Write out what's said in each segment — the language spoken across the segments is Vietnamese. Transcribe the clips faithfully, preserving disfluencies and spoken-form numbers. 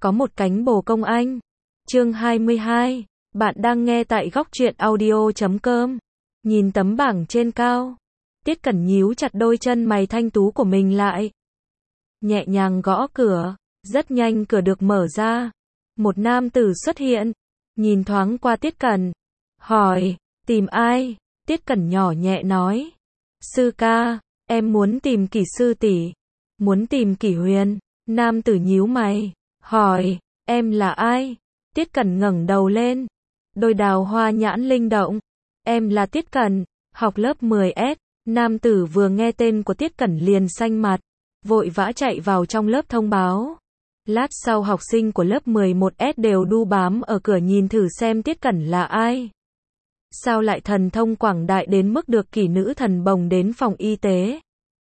Có một cánh bồ công anh. Chương hai mươi hai. Bạn đang nghe tại góc truyện audio chấm com. Nhìn tấm bảng trên cao, Tiết Cẩn nhíu chặt đôi chân mày thanh tú của mình lại. Nhẹ nhàng gõ cửa, rất nhanh cửa được mở ra. Một nam tử xuất hiện, nhìn thoáng qua Tiết Cẩn, hỏi, tìm ai? Tiết Cẩn nhỏ nhẹ nói, sư ca, em muốn tìm Kỷ sư tỷ. Muốn tìm Kỷ Huyền. Nam tử nhíu mày, hỏi, em là ai? Tiết Cẩn ngẩng đầu lên, đôi đào hoa nhãn linh động. Em là Tiết Cẩn, học lớp mười S. Nam tử vừa nghe tên của Tiết Cẩn liền xanh mặt, vội vã chạy vào trong lớp thông báo. Lát sau học sinh của lớp mười một S đều đu bám ở cửa nhìn thử xem Tiết Cẩn là ai. Sao lại thần thông quảng đại đến mức được Kỷ nữ thần bồng đến phòng y tế?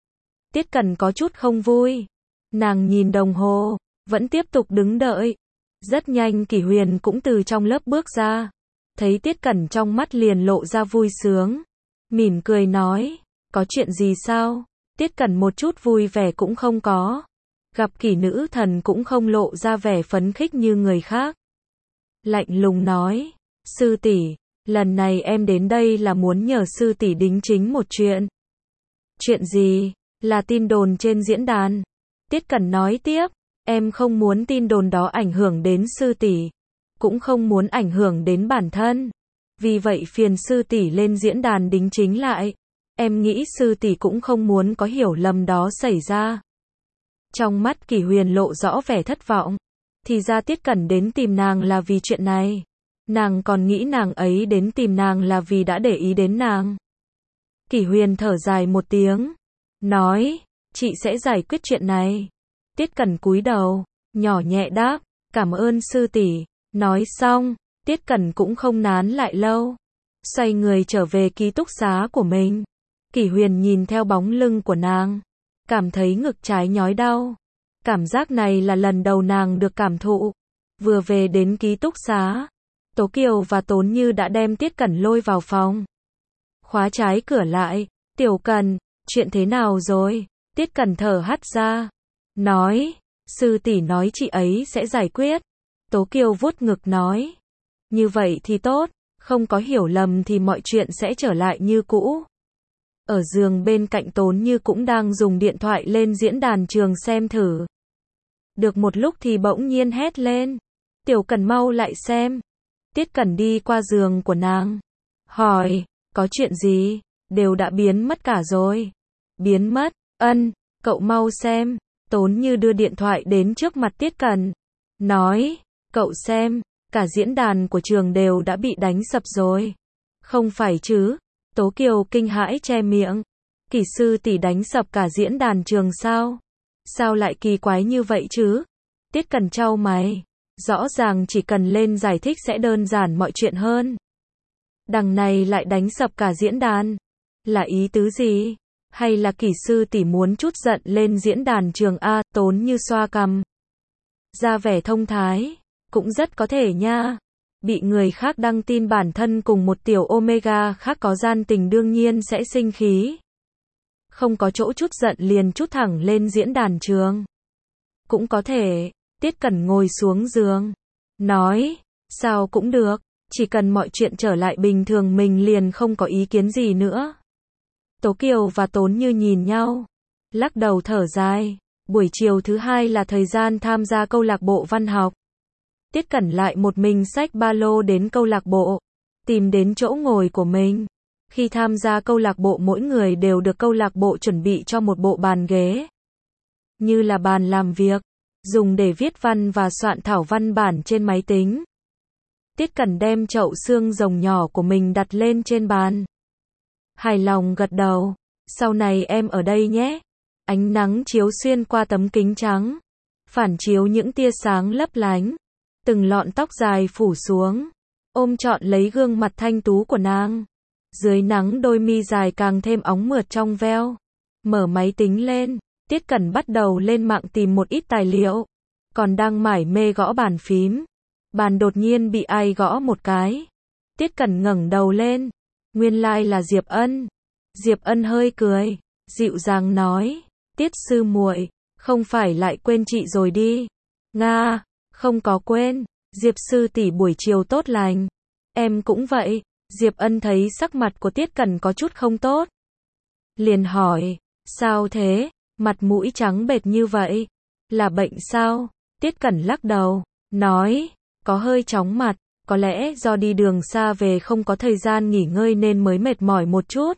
Tiết Cẩn có chút không vui. Nàng nhìn đồng hồ, vẫn tiếp tục đứng đợi. Rất nhanh Kỷ Huyền cũng từ trong lớp bước ra. Thấy Tiết Cẩn trong mắt liền lộ ra vui sướng. Mỉm cười nói, có chuyện gì sao? Tiết Cẩn một chút vui vẻ cũng không có. Gặp Kỷ nữ thần cũng không lộ ra vẻ phấn khích như người khác. Lạnh lùng nói, sư tỷ, lần này em đến đây là muốn nhờ sư tỷ đính chính một chuyện. Chuyện gì? Là tin đồn trên diễn đàn. Tiết Cẩn nói tiếp, em không muốn tin đồn đó ảnh hưởng đến sư tỷ, cũng không muốn ảnh hưởng đến bản thân. Vì vậy phiền sư tỷ lên diễn đàn đính chính lại. Em nghĩ sư tỷ cũng không muốn có hiểu lầm đó xảy ra. Trong mắt Kỷ Huyền lộ rõ vẻ thất vọng. Thì ra Tiết Cẩn đến tìm nàng là vì chuyện này. Nàng còn nghĩ nàng ấy đến tìm nàng là vì đã để ý đến nàng. Kỷ Huyền thở dài một tiếng, nói, chị sẽ giải quyết chuyện này. Tiết Cẩn cúi đầu, nhỏ nhẹ đáp, cảm ơn sư tỷ. Nói xong, Tiết Cẩn cũng không nán lại lâu, xoay người trở về ký túc xá của mình. Kỷ Huyền nhìn theo bóng lưng của nàng, cảm thấy ngực trái nhói đau. Cảm giác này là lần đầu nàng được cảm thụ. Vừa về đến ký túc xá, Tố Kiều và Tốn Như đã đem Tiết Cẩn lôi vào phòng. Khóa trái cửa lại, Tiểu Cẩn, chuyện thế nào rồi? Tiết Cẩn thở hắt ra, nói, sư tỷ nói chị ấy sẽ giải quyết. Tố Kiều vuốt ngực nói, như vậy thì tốt, không có hiểu lầm thì mọi chuyện sẽ trở lại như cũ. Ở giường bên cạnh Tốn Như cũng đang dùng điện thoại lên diễn đàn trường xem thử. Được một lúc thì bỗng nhiên hét lên, Tiểu Cẩn mau lại xem. Tiết Cẩn đi qua giường của nàng, hỏi, có chuyện gì? Đều đã biến mất cả rồi. Biến mất? Ân, cậu mau xem. Tốn Như đưa điện thoại đến trước mặt Tiết Cẩn, nói, cậu xem, cả diễn đàn của trường đều đã bị đánh sập rồi. Không phải chứ? Tố Kiều kinh hãi che miệng. Kỷ sư tỷ đánh sập cả diễn đàn trường sao? Sao lại kỳ quái như vậy chứ? Tiết Cẩn chau mày. Rõ ràng chỉ cần lên giải thích sẽ đơn giản mọi chuyện hơn. Đằng này lại đánh sập cả diễn đàn. Là ý tứ gì? Hay là Kỷ sư tỷ muốn chút giận lên diễn đàn trường A? Tốn Như xoa cằm, ra vẻ thông thái, cũng rất có thể nha. Bị người khác đăng tin bản thân cùng một tiểu Omega khác có gian tình đương nhiên sẽ sinh khí. Không có chỗ chút giận liền chút thẳng lên diễn đàn trường. Cũng có thể. Tiết Cẩn ngồi xuống giường, nói, sao cũng được, chỉ cần mọi chuyện trở lại bình thường mình liền không có ý kiến gì nữa. Tố Kiều và Tốn Như nhìn nhau, lắc đầu thở dài. Buổi chiều thứ hai là thời gian tham gia câu lạc bộ văn học. Tiết Cẩn lại một mình xách ba lô đến câu lạc bộ, tìm đến chỗ ngồi của mình. Khi tham gia câu lạc bộ mỗi người đều được câu lạc bộ chuẩn bị cho một bộ bàn ghế, như là bàn làm việc, dùng để viết văn và soạn thảo văn bản trên máy tính. Tiết Cẩn đem chậu xương rồng nhỏ của mình đặt lên trên bàn, hài lòng gật đầu, sau này em ở đây nhé. Ánh nắng chiếu xuyên qua tấm kính trắng, phản chiếu những tia sáng lấp lánh, từng lọn tóc dài phủ xuống, ôm trọn lấy gương mặt thanh tú của nàng. Dưới nắng đôi mi dài càng thêm óng mượt trong veo. Mở máy tính lên, Tiết Cẩn bắt đầu lên mạng tìm một ít tài liệu. Còn đang mải mê gõ bàn phím, bàn đột nhiên bị ai gõ một cái. Tiết Cẩn ngẩng đầu lên, nguyên lai là Diệp Ân. Diệp Ân hơi cười, dịu dàng nói, Tiết sư muội, không phải lại quên chị rồi đi. Nga, Không có quên, Diệp sư tỷ buổi chiều tốt lành. Em cũng vậy. Diệp Ân thấy sắc mặt của Tiết Cẩn có chút không tốt. Liền hỏi, sao thế, mặt mũi trắng bệch như vậy? Là bệnh sao? Tiết Cẩn lắc đầu, nói, có hơi chóng mặt, có lẽ do đi đường xa về không có thời gian nghỉ ngơi nên mới mệt mỏi một chút.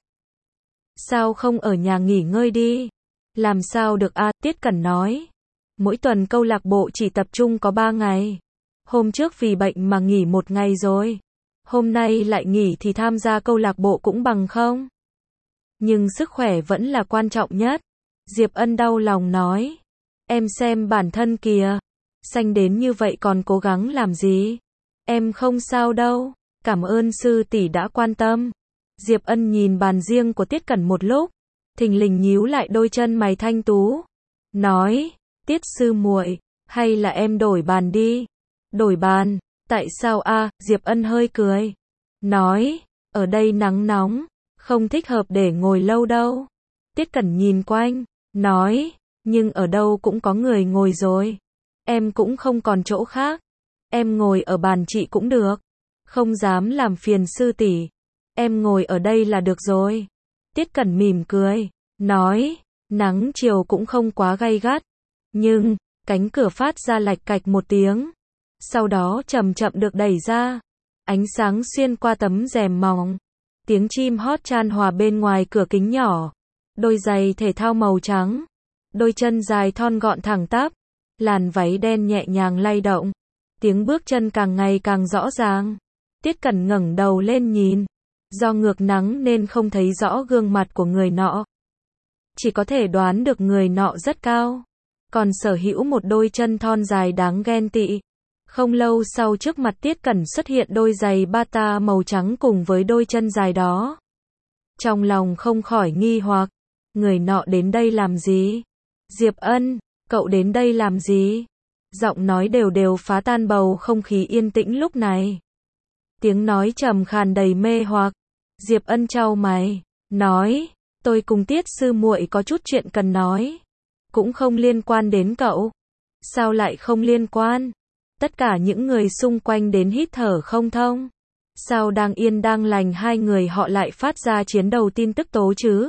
Sao không ở nhà nghỉ ngơi đi? Làm sao được a? Tiết Cẩn nói. Mỗi tuần câu lạc bộ chỉ tập trung có ba ngày. Hôm trước vì bệnh mà nghỉ một ngày rồi. Hôm nay lại nghỉ thì tham gia câu lạc bộ cũng bằng không. Nhưng sức khỏe vẫn là quan trọng nhất. Diệp Ân đau lòng nói. Em xem bản thân kìa. Xanh đến như vậy còn cố gắng làm gì? Em không sao đâu. Cảm ơn sư tỷ đã quan tâm. Diệp Ân nhìn bàn riêng của Tiết Cẩn một lúc. Thình lình nhíu lại đôi chân mày thanh tú. Nói. Tiết sư muội, hay là em đổi bàn đi? Đổi bàn? Tại sao a? Diệp Ân hơi cười. Nói. Ở đây nắng nóng. Không thích hợp để ngồi lâu đâu. Tiết Cẩn nhìn quanh. Nói. Nhưng ở đâu cũng có người ngồi rồi. Em cũng không còn chỗ khác. Em ngồi ở bàn chị cũng được. Không dám làm phiền sư tỷ. Em ngồi ở đây là được rồi. Tiết Cẩn mỉm cười. Nói. Nắng chiều cũng không quá gay gắt. Nhưng, cánh cửa phát ra lạch cạch một tiếng. Sau đó chậm chậm được đẩy ra. Ánh sáng xuyên qua tấm rèm mỏng. Tiếng chim hót chan hòa bên ngoài cửa kính nhỏ. Đôi giày thể thao màu trắng. Đôi chân dài thon gọn thẳng tắp. Làn váy đen nhẹ nhàng lay động. Tiếng bước chân càng ngày càng rõ ràng. Tiết Cẩn ngẩng đầu lên nhìn. Do ngược nắng nên không thấy rõ gương mặt của người nọ. Chỉ có thể đoán được người nọ rất cao. Còn sở hữu một đôi chân thon dài đáng ghen tị. Không lâu sau trước mặt Tiết Cẩn xuất hiện đôi giày bata màu trắng cùng với đôi chân dài đó. Trong lòng không khỏi nghi hoặc. Người nọ đến đây làm gì? Diệp Ân, cậu đến đây làm gì? Giọng nói đều đều phá tan bầu không khí yên tĩnh lúc này. Tiếng nói trầm khàn đầy mê hoặc. Diệp Ân chau mày, nói, tôi cùng Tiết sư muội có chút chuyện cần nói. Cũng không liên quan đến cậu. Sao lại không liên quan? Tất cả những người xung quanh đến hít thở không thông. Sao đang yên đang lành hai người họ lại phát ra chiến đầu tin tức tố chứ?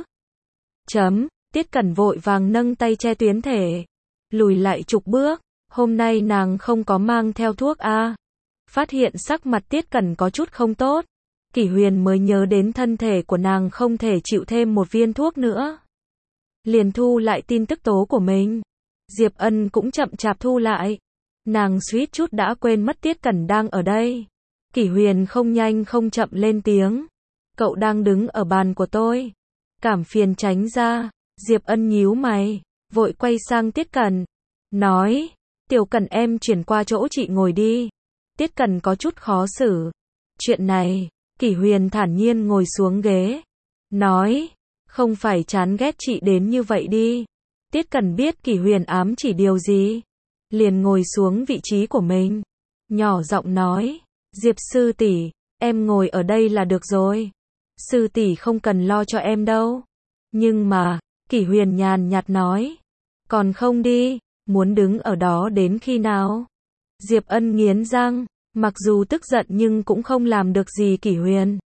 Chấm, Tiết Cẩn vội vàng nâng tay che tuyến thể. Lùi lại chục bước, hôm nay nàng không có mang theo thuốc a. Phát hiện sắc mặt Tiết Cẩn có chút không tốt. Kỷ Huyền mới nhớ đến thân thể của nàng không thể chịu thêm một viên thuốc nữa. Liền thu lại tin tức tố của mình. Diệp Ân cũng chậm chạp thu lại. Nàng suýt chút đã quên mất Tiết Cẩn đang ở đây. Kỷ Huyền không nhanh không chậm lên tiếng. Cậu đang đứng ở bàn của tôi. Cảm phiền tránh ra. Diệp Ân nhíu mày, vội quay sang Tiết Cẩn. Nói, Tiểu Cẩn em chuyển qua chỗ chị ngồi đi. Tiết Cẩn có chút khó xử. Chuyện này, Kỷ Huyền thản nhiên ngồi xuống ghế. Nói, không phải chán ghét chị đến như vậy đi. Tiết Cẩn biết Kỷ Huyền ám chỉ điều gì. Liền ngồi xuống vị trí của mình. Nhỏ giọng nói, Diệp sư tỷ, em ngồi ở đây là được rồi. Sư tỷ không cần lo cho em đâu. Nhưng mà, Kỷ Huyền nhàn nhạt nói. Còn không đi, muốn đứng ở đó đến khi nào? Diệp Ân nghiến răng, mặc dù tức giận nhưng cũng không làm được gì Kỷ Huyền.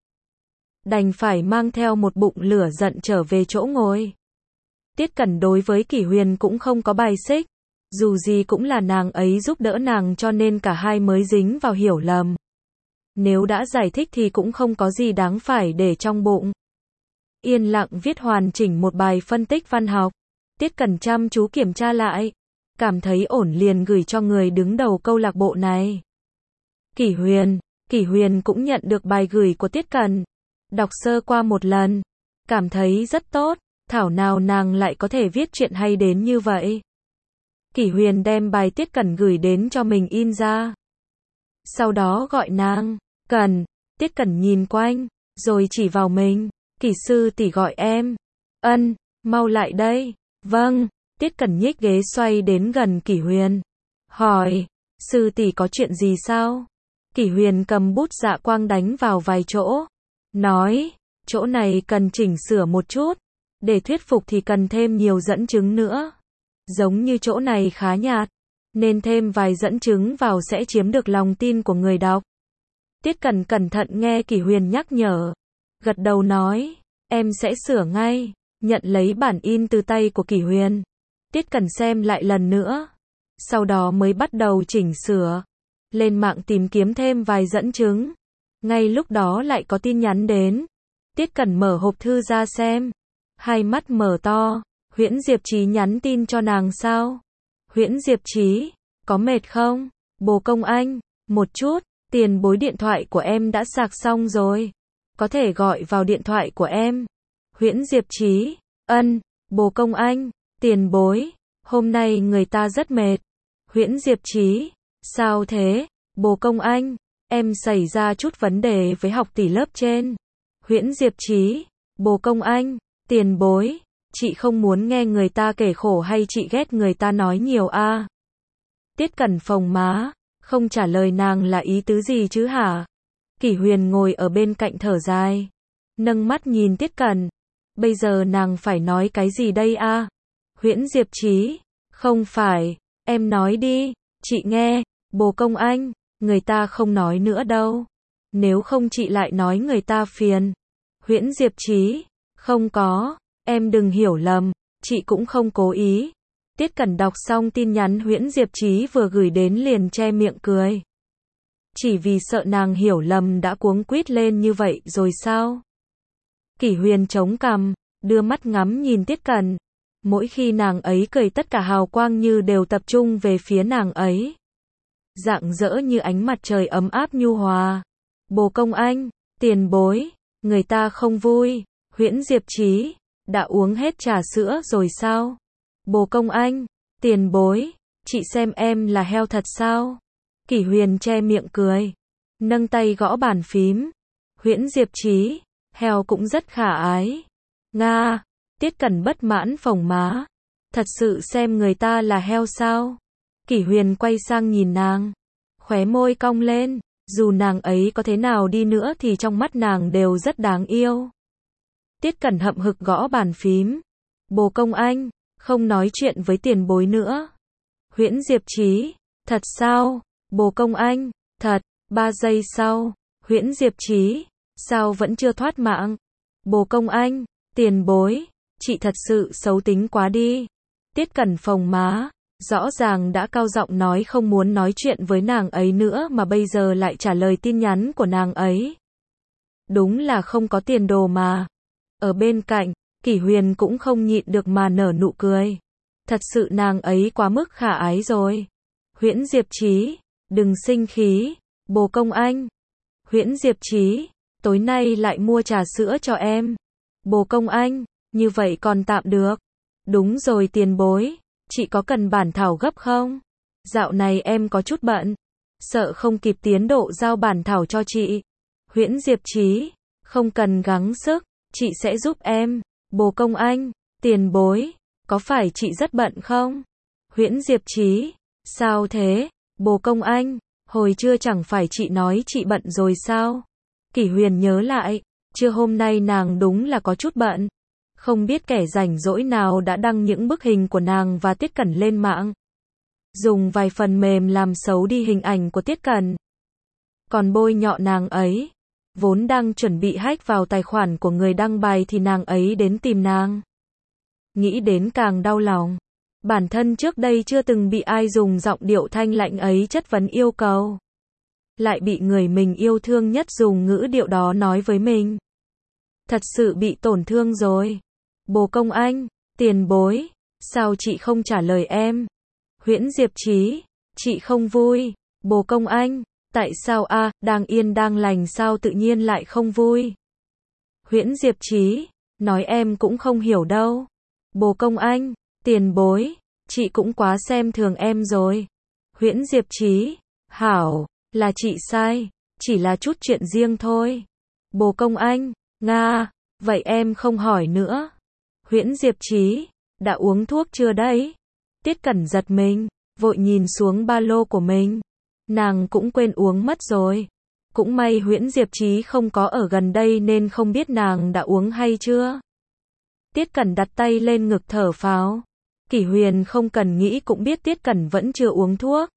Đành phải mang theo một bụng lửa giận trở về chỗ ngồi. Tiết Cẩn đối với Kỷ Huyền cũng không có bài xích. Dù gì cũng là nàng ấy giúp đỡ nàng cho nên cả hai mới dính vào hiểu lầm. Nếu đã giải thích thì cũng không có gì đáng phải để trong bụng. Yên lặng viết hoàn chỉnh một bài phân tích văn học. Tiết Cẩn chăm chú kiểm tra lại. Cảm thấy ổn liền gửi cho người đứng đầu câu lạc bộ này. Kỷ Huyền, Kỷ Huyền cũng nhận được bài gửi của Tiết Cẩn. Đọc sơ qua một lần. Cảm thấy rất tốt. Thảo nào nàng lại có thể viết chuyện hay đến như vậy. Kỷ Huyền đem bài Tiết Cẩn gửi đến cho mình in ra. Sau đó gọi nàng. Cẩn. Tiết Cẩn nhìn quanh. Rồi chỉ vào mình. Kỷ sư tỷ gọi em. Ân, mau lại đây. Vâng. Tiết Cẩn nhích ghế xoay đến gần Kỷ Huyền. Hỏi. Sư tỷ có chuyện gì sao? Kỷ Huyền cầm bút dạ quang đánh vào vài chỗ. Nói. Chỗ này cần chỉnh sửa một chút. Để thuyết phục thì cần thêm nhiều dẫn chứng nữa. Giống như chỗ này khá nhạt. nên thêm vài dẫn chứng vào sẽ chiếm được lòng tin của người đọc. Tiết Cẩn cẩn thận nghe Kỷ Huyền nhắc nhở, gật đầu nói, em sẽ sửa ngay, nhận lấy bản in từ tay của Kỷ Huyền. Tiết Cẩn xem lại lần nữa, sau đó mới bắt đầu chỉnh sửa, lên mạng tìm kiếm thêm vài dẫn chứng. Ngay lúc đó lại có tin nhắn đến. Tiết Cẩn mở hộp thư ra xem, hai mắt mở to, Huyễn Diệp Chí nhắn tin cho nàng sao? Huyễn Diệp Chí, có mệt không? Bồ công anh, một chút, tiền bối điện thoại của em đã sạc xong rồi, có thể gọi vào điện thoại của em. Huyễn Diệp Chí, ân, bồ công anh, tiền bối, hôm nay người ta rất mệt. Huyễn Diệp Chí, sao thế? Bồ công anh, em xảy ra chút vấn đề với học tỷ lớp trên. Huyễn Diệp Chí, bồ công anh, tiền bối, chị không muốn nghe người ta kể khổ hay chị ghét người ta nói nhiều a? À? Tiết Cẩn phồng má, không trả lời nàng là ý tứ gì chứ hả? Kỷ Huyền ngồi ở bên cạnh thở dài, nâng mắt nhìn Tiết Cẩn, bây giờ nàng phải nói cái gì đây a? À? Huyễn Diệp Chí, không phải, em nói đi, chị nghe, bồ công anh, người ta không nói nữa đâu, nếu không chị lại nói người ta phiền. Huyễn Diệp Chí, không có, em đừng hiểu lầm, chị cũng không cố ý. Tiết Cẩn đọc xong tin nhắn Huyễn Diệp Chí vừa gửi đến liền che miệng cười. Chỉ vì sợ nàng hiểu lầm đã cuống quýt lên như vậy rồi sao? Kỷ Huyền chống cằm, đưa mắt ngắm nhìn Tiết Cẩn. Mỗi khi nàng ấy cười tất cả hào quang như đều tập trung về phía nàng ấy. Rạng rỡ như ánh mặt trời ấm áp nhu hòa. Bồ công anh, tiền bối, người ta không vui. Huyễn Diệp Chí, đã uống hết trà sữa rồi sao? Bồ công anh, tiền bối, chị xem em là heo thật sao? Kỷ Huyền che miệng cười, nâng tay gõ bàn phím. Huyễn Diệp Chí, heo cũng rất khả ái. Nga, Tiết Cẩn bất mãn phồng má. Thật sự xem người ta là heo sao? Kỷ Huyền quay sang nhìn nàng, khóe môi cong lên, dù nàng ấy có thế nào đi nữa thì trong mắt nàng đều rất đáng yêu. Tiết Cẩn hậm hực gõ bàn phím. Bồ công anh, không nói chuyện với tiền bối nữa. Huyễn Diệp Chí, thật sao? Bồ công anh, thật. Ba giây sau, Huyễn Diệp Chí, sao vẫn chưa thoát mạng? Bồ công anh, tiền bối, chị thật sự xấu tính quá đi. Tiết Cẩn phồng má, rõ ràng đã cao giọng nói không muốn nói chuyện với nàng ấy nữa mà bây giờ lại trả lời tin nhắn của nàng ấy. Đúng là không có tiền đồ mà. Ở bên cạnh, Kỷ Huyền cũng không nhịn được mà nở nụ cười. Thật sự nàng ấy quá mức khả ái rồi. Huyễn Diệp Chí, đừng sinh khí, bồ công anh. Huyễn Diệp Chí, tối nay lại mua trà sữa cho em. Bồ công anh, như vậy còn tạm được. Đúng rồi tiền bối, chị có cần bản thảo gấp không? Dạo này em có chút bận, sợ không kịp tiến độ giao bản thảo cho chị. Huyễn Diệp Chí, không cần gắng sức, chị sẽ giúp em. Bồ công anh, tiền bối, có phải chị rất bận không? Huyễn Diệp Chí, sao thế? Bồ công anh, hồi trưa chẳng phải chị nói chị bận rồi sao? Kỷ Huyền nhớ lại, trưa hôm nay nàng đúng là có chút bận. Không biết kẻ rảnh rỗi nào đã đăng những bức hình của nàng và Tiết Cẩn lên mạng. Dùng vài phần mềm làm xấu đi hình ảnh của Tiết Cẩn. Còn bôi nhọ nàng ấy. Vốn đang chuẩn bị hack vào tài khoản của người đăng bài thì nàng ấy đến tìm nàng. Nghĩ đến càng đau lòng. Bản thân trước đây chưa từng bị ai dùng giọng điệu thanh lạnh ấy chất vấn yêu cầu. Lại bị người mình yêu thương nhất dùng ngữ điệu đó nói với mình. Thật sự bị tổn thương rồi. Bồ công anh, tiền bối, sao chị không trả lời em? Huyễn Diệp Chí, chị không vui. Bồ công anh, tại sao a, à, đang yên đang lành sao tự nhiên lại không vui? Huyễn Diệp Chí, nói em cũng không hiểu đâu. Bồ công anh, tiền bối, chị cũng quá xem thường em rồi. Huyễn Diệp Chí, hảo, là chị sai, chỉ là chút chuyện riêng thôi. Bồ công anh, Nga, vậy em không hỏi nữa. Huyễn Diệp Chí, đã uống thuốc chưa đấy? Tiết Cẩn giật mình, vội nhìn xuống ba lô của mình. Nàng cũng quên uống mất rồi. Cũng may Huyễn Diệp Chí không có ở gần đây nên không biết nàng đã uống hay chưa. Tiết Cẩn đặt tay lên ngực thở phào. Kỷ Huyền không cần nghĩ cũng biết Tiết Cẩn vẫn chưa uống thuốc.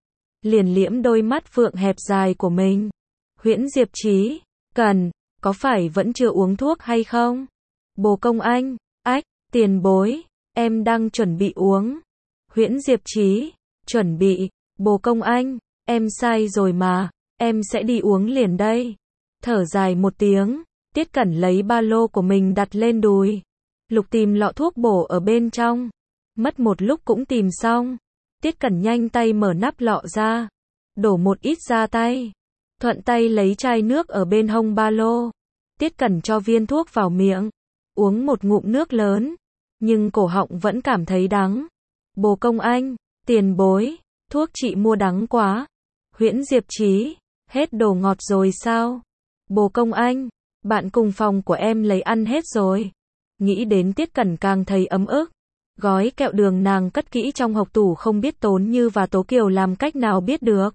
Liền liễm đôi mắt phượng hẹp dài của mình. Huyễn Diệp Chí, Cần, có phải vẫn chưa uống thuốc hay không? Bồ Công Anh, ách, tiền bối, em đang chuẩn bị uống. Huyễn Diệp Chí, chuẩn bị, Bồ Công Anh, em sai rồi mà, em sẽ đi uống liền đây. Thở dài một tiếng, Tiết Cẩn lấy ba lô của mình đặt lên đùi. Lục tìm lọ thuốc bổ ở bên trong. Mất một lúc cũng tìm xong. Tiết Cẩn nhanh tay mở nắp lọ ra. Đổ một ít ra tay. Thuận tay lấy chai nước ở bên hông ba lô. Tiết Cẩn cho viên thuốc vào miệng. Uống một ngụm nước lớn. Nhưng cổ họng vẫn cảm thấy đắng. Bồ Công Anh, tiền bối, thuốc chị mua đắng quá. Huyễn Diệp Chí, hết đồ ngọt rồi sao? Bồ Công Anh, bạn cùng phòng của em lấy ăn hết rồi. Nghĩ đến Tiết Cẩn càng thấy ấm ức. Gói kẹo đường nàng cất kỹ trong hộc tủ không biết Tốn Như và Tố Kiều làm cách nào biết được.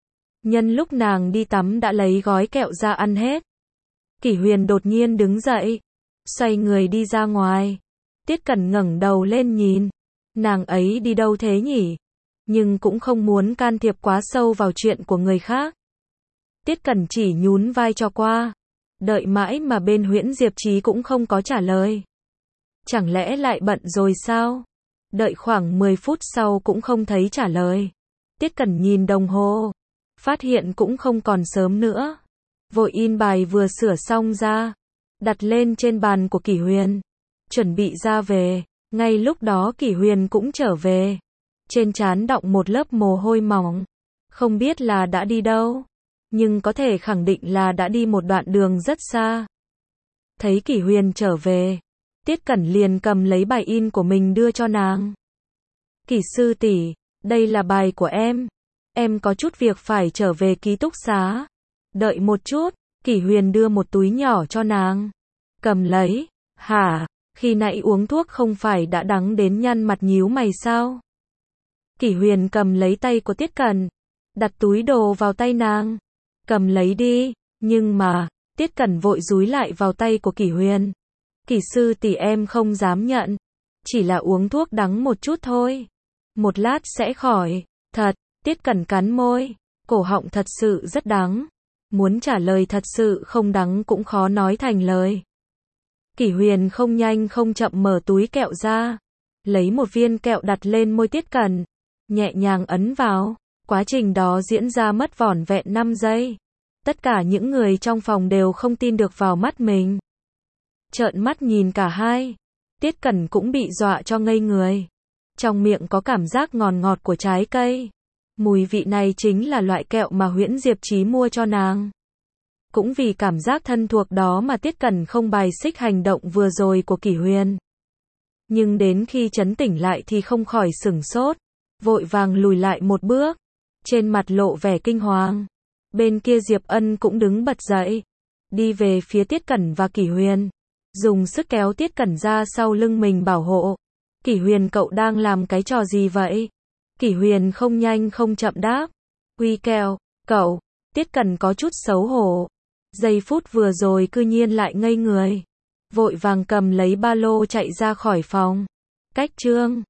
Nhân lúc nàng đi tắm đã lấy gói kẹo ra ăn hết. Kỷ Huyền đột nhiên đứng dậy, xoay người đi ra ngoài. Tiết Cẩn ngẩng đầu lên nhìn. Nàng ấy đi đâu thế nhỉ? Nhưng cũng không muốn can thiệp quá sâu vào chuyện của người khác. Tiết Cẩn chỉ nhún vai cho qua. Đợi mãi mà bên Huyễn Diệp Chí cũng không có trả lời. Chẳng lẽ lại bận rồi sao? Đợi khoảng mười phút sau cũng không thấy trả lời. Tiết Cẩn nhìn đồng hồ. Phát hiện cũng không còn sớm nữa. Vội in bài vừa sửa xong ra. Đặt lên trên bàn của Kỷ Huyền. Chuẩn bị ra về. Ngay lúc đó Kỷ Huyền cũng trở về. Trên trán đọng một lớp mồ hôi mỏng. Không biết là đã đi đâu. Nhưng có thể khẳng định là đã đi một đoạn đường rất xa. Thấy Kỷ Huyền trở về. Tiết Cẩn liền cầm lấy bài in của mình đưa cho nàng. Kỷ sư tỷ, đây là bài của em. Em có chút việc phải trở về ký túc xá. Đợi một chút, Kỷ Huyền đưa một túi nhỏ cho nàng. Cầm lấy, hả, khi nãy uống thuốc không phải đã đắng đến nhăn mặt nhíu mày sao? Kỷ Huyền cầm lấy tay của Tiết Cẩn, đặt túi đồ vào tay nàng. Cầm lấy đi, nhưng mà, Tiết Cẩn vội dúi lại vào tay của Kỷ Huyền. Kỷ sư tỷ em không dám nhận, chỉ là uống thuốc đắng một chút thôi. Một lát sẽ khỏi, thật, Tiết Cẩn cắn môi, cổ họng thật sự rất đắng. Muốn trả lời thật sự không đắng cũng khó nói thành lời. Kỷ Huyền không nhanh không chậm mở túi kẹo ra, lấy một viên kẹo đặt lên môi Tiết Cẩn, nhẹ nhàng ấn vào. Quá trình đó diễn ra mất vỏn vẹn năm giây. Tất cả những người trong phòng đều không tin được vào mắt mình. Trợn mắt nhìn cả hai. Tiết Cẩn cũng bị dọa cho ngây người. Trong miệng có cảm giác ngọt ngọt của trái cây. Mùi vị này chính là loại kẹo mà Huyễn Diệp Chí mua cho nàng. Cũng vì cảm giác thân thuộc đó mà Tiết Cẩn không bài xích hành động vừa rồi của Kỷ Huyền. Nhưng đến khi trấn tỉnh lại thì không khỏi sửng sốt. Vội vàng lùi lại một bước. Trên mặt lộ vẻ kinh hoàng. Bên kia Diệp Ân cũng đứng bật dậy. Đi về phía Tiết Cẩn và Kỷ Huyền. Dùng sức kéo Tiết Cẩn ra sau lưng mình bảo hộ. Kỷ Huyền cậu đang làm cái trò gì vậy? Kỷ Huyền không nhanh không chậm đáp. Uy kẹo, cậu. Tiết Cẩn có chút xấu hổ. Giây phút vừa rồi cư nhiên lại ngây người. Vội vàng cầm lấy ba lô chạy ra khỏi phòng. Cách chương